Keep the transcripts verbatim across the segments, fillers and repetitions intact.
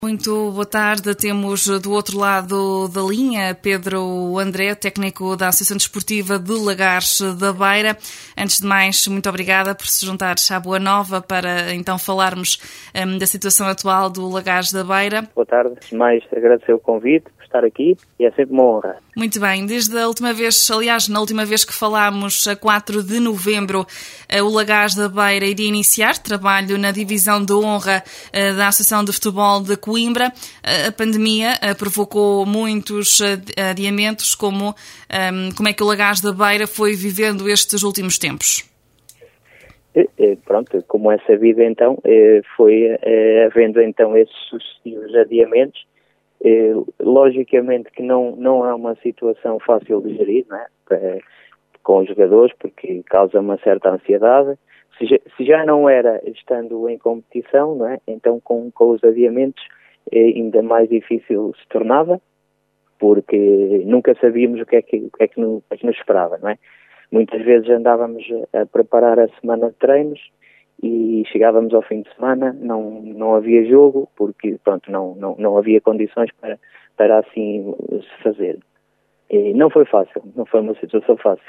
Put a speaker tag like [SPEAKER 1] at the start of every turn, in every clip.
[SPEAKER 1] Muito boa tarde. Temos do outro lado da linha Pedro André, técnico da Associação Desportiva de Lagares da Beira. Antes de mais, muito obrigada por se juntar à Boa Nova para então falarmos um, da situação atual do Lagares da Beira.
[SPEAKER 2] Boa tarde. Mais agradecer o convite por estar aqui e é sempre uma honra.
[SPEAKER 1] Muito bem. Desde a última vez, aliás, na última vez que falámos, a quatro de novembro, o Lagares da Beira iria iniciar trabalho na divisão de honra da Associação de Futebol de Coimbra. A pandemia provocou muitos adiamentos. Como, como é que o Lagares da Beira foi vivendo estes últimos tempos?
[SPEAKER 2] Pronto, como é sabido então, foi havendo então esses sucessivos adiamentos. Logicamente que não, não é uma situação fácil de gerir, não é? Com os jogadores, porque causa uma certa ansiedade. Se já, se já não era estando em competição, não é? Então com, com os adiamentos ainda mais difícil se tornava, porque nunca sabíamos o que é que, o que, é que, no, o que, é que nos esperava, não é? Muitas vezes andávamos a preparar a semana de treinos e chegávamos ao fim de semana, não, não havia jogo, porque pronto, não, não, não havia condições para, para assim se fazer. E não foi fácil, não foi uma situação fácil.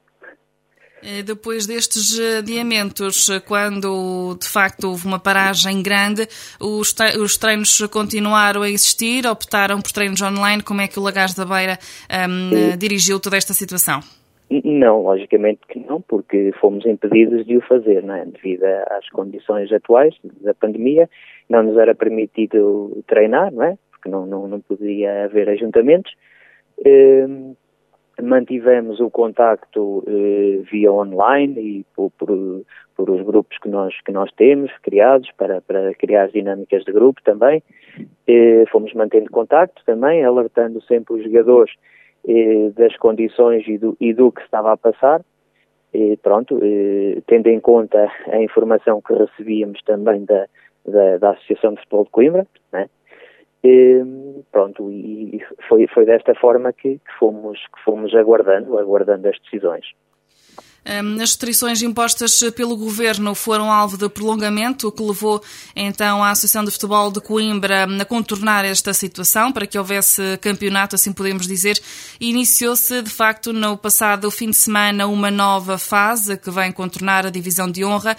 [SPEAKER 1] Depois destes adiamentos, quando de facto houve uma paragem grande, os treinos continuaram a existir, optaram por treinos online? Como é que o Lagares da Beira um, dirigiu toda esta situação?
[SPEAKER 2] Não, logicamente que não, porque fomos impedidos de o fazer, não é? Devido às condições atuais da pandemia, não nos era permitido treinar, não é? Porque não, não, não podia haver ajuntamentos. Um, Mantivemos o contacto eh, via online e por, por, por os grupos que nós, que nós temos criados para, para criar as dinâmicas de grupo também. Eh, fomos mantendo contacto também, alertando sempre os jogadores eh, das condições e do, e do que estava a passar. Eh, pronto, eh, tendo em conta a informação que recebíamos também da, da, da Associação de Futebol de Coimbra, né? E, pronto, e foi, foi desta forma que, que, fomos, que fomos aguardando, aguardando as decisões.
[SPEAKER 1] As restrições impostas pelo Governo foram alvo de prolongamento, o que levou então a Associação de Futebol de Coimbra a contornar esta situação para que houvesse campeonato, assim podemos dizer. Iniciou-se, de facto, no passado fim de semana, uma nova fase que vem contornar a divisão de honra,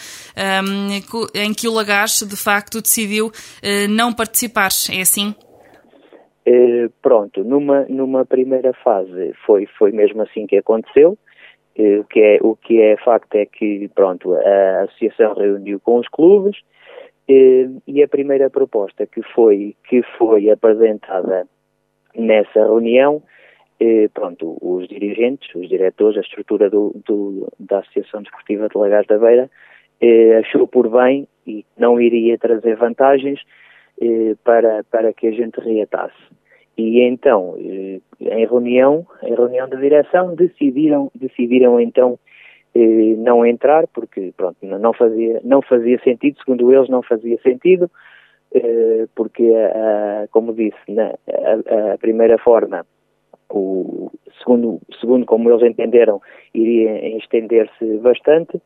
[SPEAKER 1] em que o Lagares, de facto, decidiu não participar. É assim?
[SPEAKER 2] Eh, pronto, numa, numa primeira fase foi, foi mesmo assim que aconteceu. O que, é, o que é facto é que, pronto, a associação reuniu com os clubes eh, e a primeira proposta que foi, que foi apresentada nessa reunião, eh, pronto, os dirigentes, os diretores, a estrutura do, do, da Associação Desportiva de Lagares da Beira eh, achou por bem e não iria trazer vantagens eh, para, para que a gente reatasse. E então, em reunião, em reunião de direção, decidiram, decidiram então não entrar, porque pronto, não fazia, não fazia sentido, segundo eles não fazia sentido, porque, como disse, na, a, a primeira forma, o, segundo, segundo como eles entenderam, iria estender-se bastante,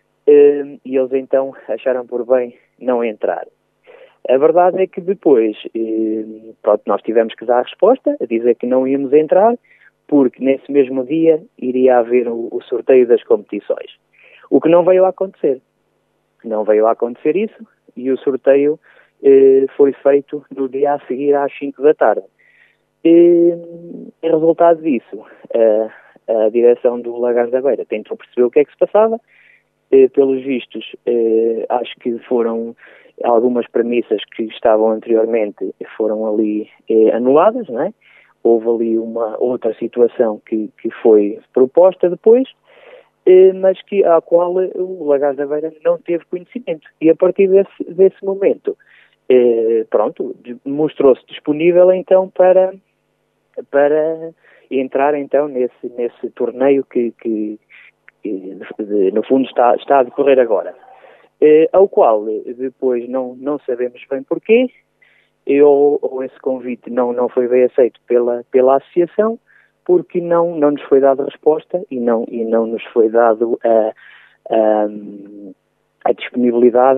[SPEAKER 2] e eles então acharam por bem não entrar. A verdade é que depois, eh, pronto, nós tivemos que dar a resposta, a dizer que não íamos entrar, porque nesse mesmo dia iria haver o, o sorteio das competições. O que não veio a acontecer. Não veio a acontecer isso, e o sorteio eh, foi feito no dia a seguir às cinco da tarde. E, em resultado disso, a, a direção do Lagares da Beira tentou perceber o que é que se passava. Eh, pelos vistos, eh, acho que foram algumas premissas que estavam anteriormente foram ali eh, anuladas, não é? Houve ali uma outra situação que, que foi proposta depois, eh, mas que, à qual o Lagares da Beira não teve conhecimento. E a partir desse, desse momento, eh, pronto, mostrou-se disponível então para, para entrar então nesse, nesse torneio que, que, que de, no fundo está, está a decorrer agora. Eh, ao qual depois não, não sabemos bem porquê, ou, ou esse convite não, não foi bem aceito pela, pela associação, porque não, não nos foi dada resposta e não, e não nos foi dado a, a, a disponibilidade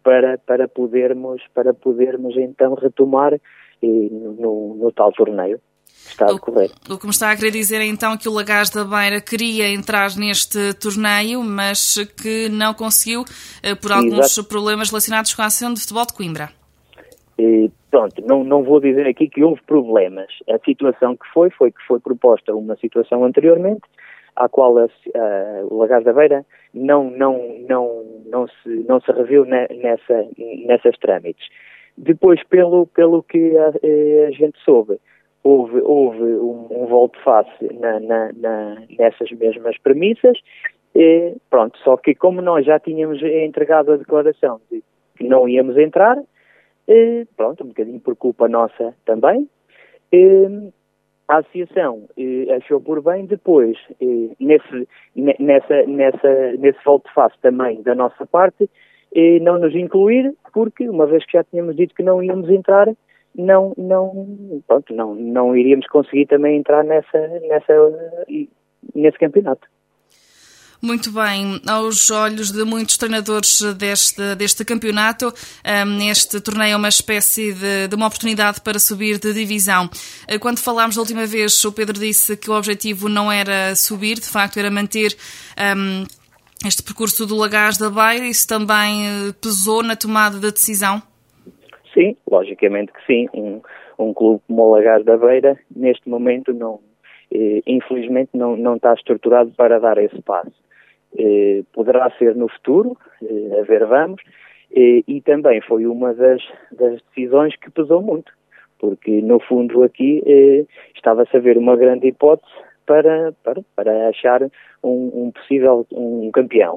[SPEAKER 2] para, para, podermos, para podermos então retomar eh, no, no tal torneio que está a decorrer.
[SPEAKER 1] O que me está a querer dizer é então que o Lagares da Beira queria entrar neste torneio, mas que não conseguiu eh, por alguns Exato. problemas relacionados com a Associação de Futebol de Coimbra.
[SPEAKER 2] E, pronto, não, não vou dizer aqui que houve problemas. A situação que foi, foi que foi proposta uma situação anteriormente, à qual a, a, o Lagares da Beira não, não, não, não, se, não se reviu ne, nessa, nessas trâmites. Depois, pelo, pelo que a, a gente soube, houve, houve um, um volte-face na, na, na, nessas mesmas premissas. E, pronto, só que como nós já tínhamos entregado a declaração de que não íamos entrar, e, pronto, um bocadinho por culpa nossa também, e, a associação e, achou por bem depois, e, nesse, nessa, nessa, nesse volte-face também da nossa parte, e, não nos incluir, porque uma vez que já tínhamos dito que não íamos entrar, não, não, pronto, não, não iríamos conseguir também entrar nessa, nessa, nesse campeonato.
[SPEAKER 1] Muito bem, aos olhos de muitos treinadores deste, deste campeonato, um, este torneio é uma espécie de, de uma oportunidade para subir de divisão. Quando falámos da última vez, o Pedro disse que o objetivo não era subir, de facto era manter um, este percurso do Lagares da Beira. Isso também pesou na tomada da decisão?
[SPEAKER 2] Sim, logicamente que sim. Um, um clube como o Lagares da Beira, neste momento, não, eh, infelizmente não, não está estruturado para dar esse passo. Eh, poderá ser no futuro, eh, a ver vamos, eh, e também foi uma das, das decisões que pesou muito, porque no fundo aqui eh, estava-se a ver uma grande hipótese para, para, para achar um, um possível um campeão.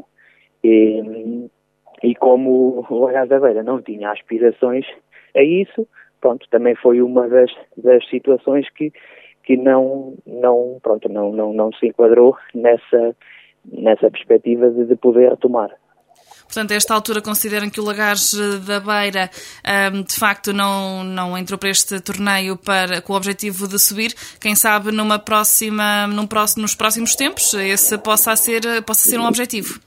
[SPEAKER 2] E, e como o Lagares da Beira não tinha aspirações a isso, pronto, também foi uma das, das situações que, que não, não, pronto, não, não, não se enquadrou nessa nessa perspectiva de, de poder retomar.
[SPEAKER 1] Portanto, a esta altura consideram que o Lagares da Beira um, de facto não, não entrou para este torneio para, com o objetivo de subir. Quem sabe numa próxima, num próximo, nos próximos tempos esse possa ser, possa ser um objetivo.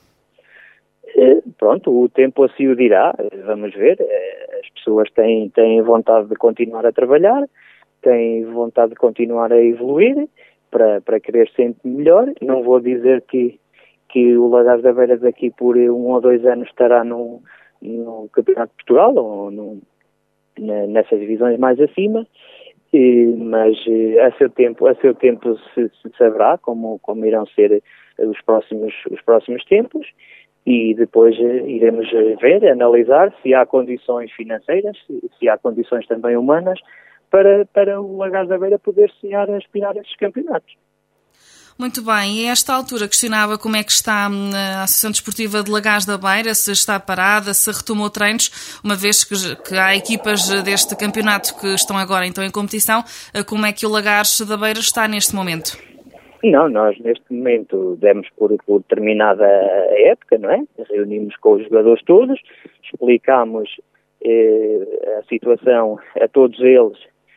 [SPEAKER 2] Pronto, o tempo assim o dirá, vamos ver. As pessoas têm, têm vontade de continuar a trabalhar, têm vontade de continuar a evoluir para, para querer sempre melhor. Não vou dizer que que o Lagares da Beira daqui por um ou dois anos estará no, no Campeonato de Portugal ou no, na, nessas divisões mais acima, e, mas a seu tempo, a seu tempo se, se saberá como, como irão ser os próximos, os próximos tempos, e depois iremos ver, analisar se há condições financeiras, se há condições também humanas para, para o Lagares da Beira poder sonhar a aspirar a esses campeonatos.
[SPEAKER 1] Muito bem, e a esta altura questionava como é que está a Associação Desportiva de Lagares da Beira, se está parada, se retomou treinos, uma vez que, que há equipas deste campeonato que estão agora então em competição. Como é que o Lagares da Beira está neste momento?
[SPEAKER 2] Não, nós neste momento demos por, por terminada a época, não é? Reunimos com os jogadores todos, explicámos eh, a situação a todos eles,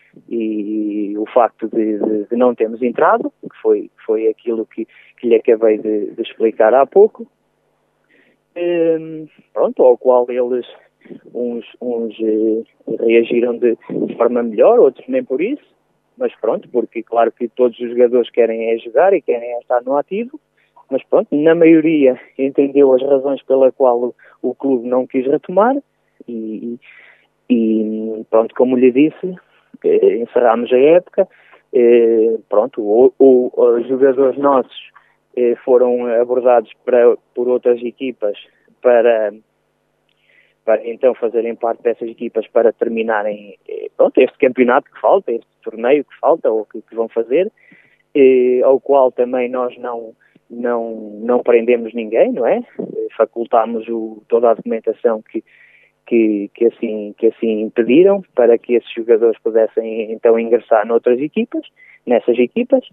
[SPEAKER 2] e o facto de, de, de não termos entrado, que foi, foi aquilo que, que lhe acabei de, de explicar há pouco, um, pronto, ao qual eles, uns, uns eh, reagiram de, de forma melhor, outros nem por isso, mas pronto, porque claro que todos os jogadores querem é jogar e querem é estar no ativo, mas pronto, na maioria entendeu as razões pela qual o, o clube não quis retomar, e, e pronto, como lhe disse, encerrámos a época, eh, pronto, o, o, os jogadores nossos eh, foram abordados para, por outras equipas para, para então fazerem parte dessas equipas para terminarem eh, pronto, este campeonato que falta, este torneio que falta ou que, que vão fazer, eh, ao qual também nós não, não, não prendemos ninguém, não é? Facultámos o, toda a documentação que Que, que, assim, que assim pediram para que esses jogadores pudessem então ingressar noutras equipas, nessas equipas,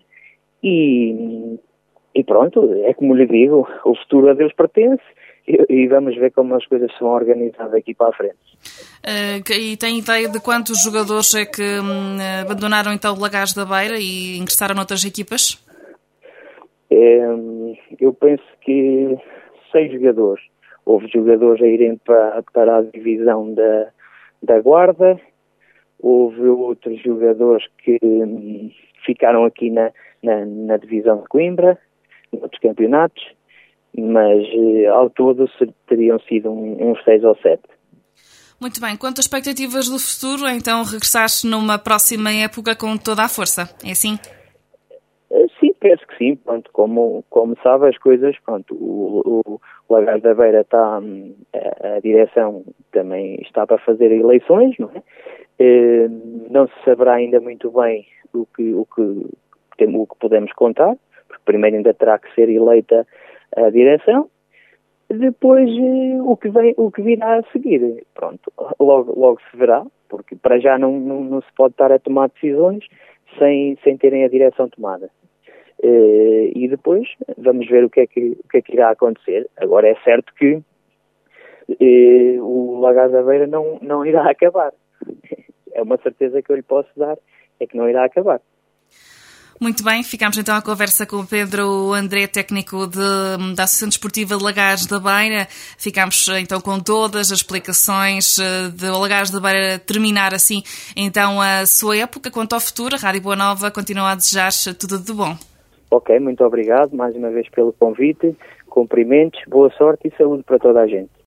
[SPEAKER 2] e, e pronto, é como lhe digo, o futuro a Deus pertence, e, e vamos ver como as coisas se vão organizar daqui para a frente.
[SPEAKER 1] Uh, e tem ideia de quantos jogadores é que um, abandonaram então o Lagares da Beira e ingressaram noutras equipas?
[SPEAKER 2] Um, eu penso que seis jogadores. houve jogadores a irem para, para a divisão da, da Guarda, houve outros jogadores que hum, ficaram aqui na, na, na divisão de Coimbra, em outros campeonatos, mas eh, ao todo teriam sido um, uns seis ou sete.
[SPEAKER 1] Muito bem. Quanto às expectativas do futuro, então regressaste numa próxima época com toda a força, é assim?
[SPEAKER 2] Sim, penso que sim. Pronto, como, como sabe as coisas, pronto, o, o, o Lagares da Beira está, a, a direção também está para fazer eleições, não é? Eh, não se saberá ainda muito bem o que, o que, o que podemos contar, porque primeiro ainda terá que ser eleita a direção. Depois, o que, vem, o que virá a seguir, pronto, logo, logo se verá, porque para já não, não, não se pode estar a tomar decisões sem, sem terem a direção tomada. Uh, e depois vamos ver o que, é que, o que é que irá acontecer. Agora é certo que uh, o Lagares da Beira não, não irá acabar. É uma certeza que eu lhe posso dar, é que não irá acabar.
[SPEAKER 1] Muito bem, ficamos então à conversa com o Pedro André, técnico de, da Associação Desportiva de Lagares da Beira. Ficamos então com todas as explicações de Lagares da Beira terminar assim então a sua época. Quanto ao futuro, a Rádio Boa Nova continua a desejar tudo de bom.
[SPEAKER 2] Ok, muito obrigado mais uma vez pelo convite, cumprimentos, boa sorte e saúde para toda a gente.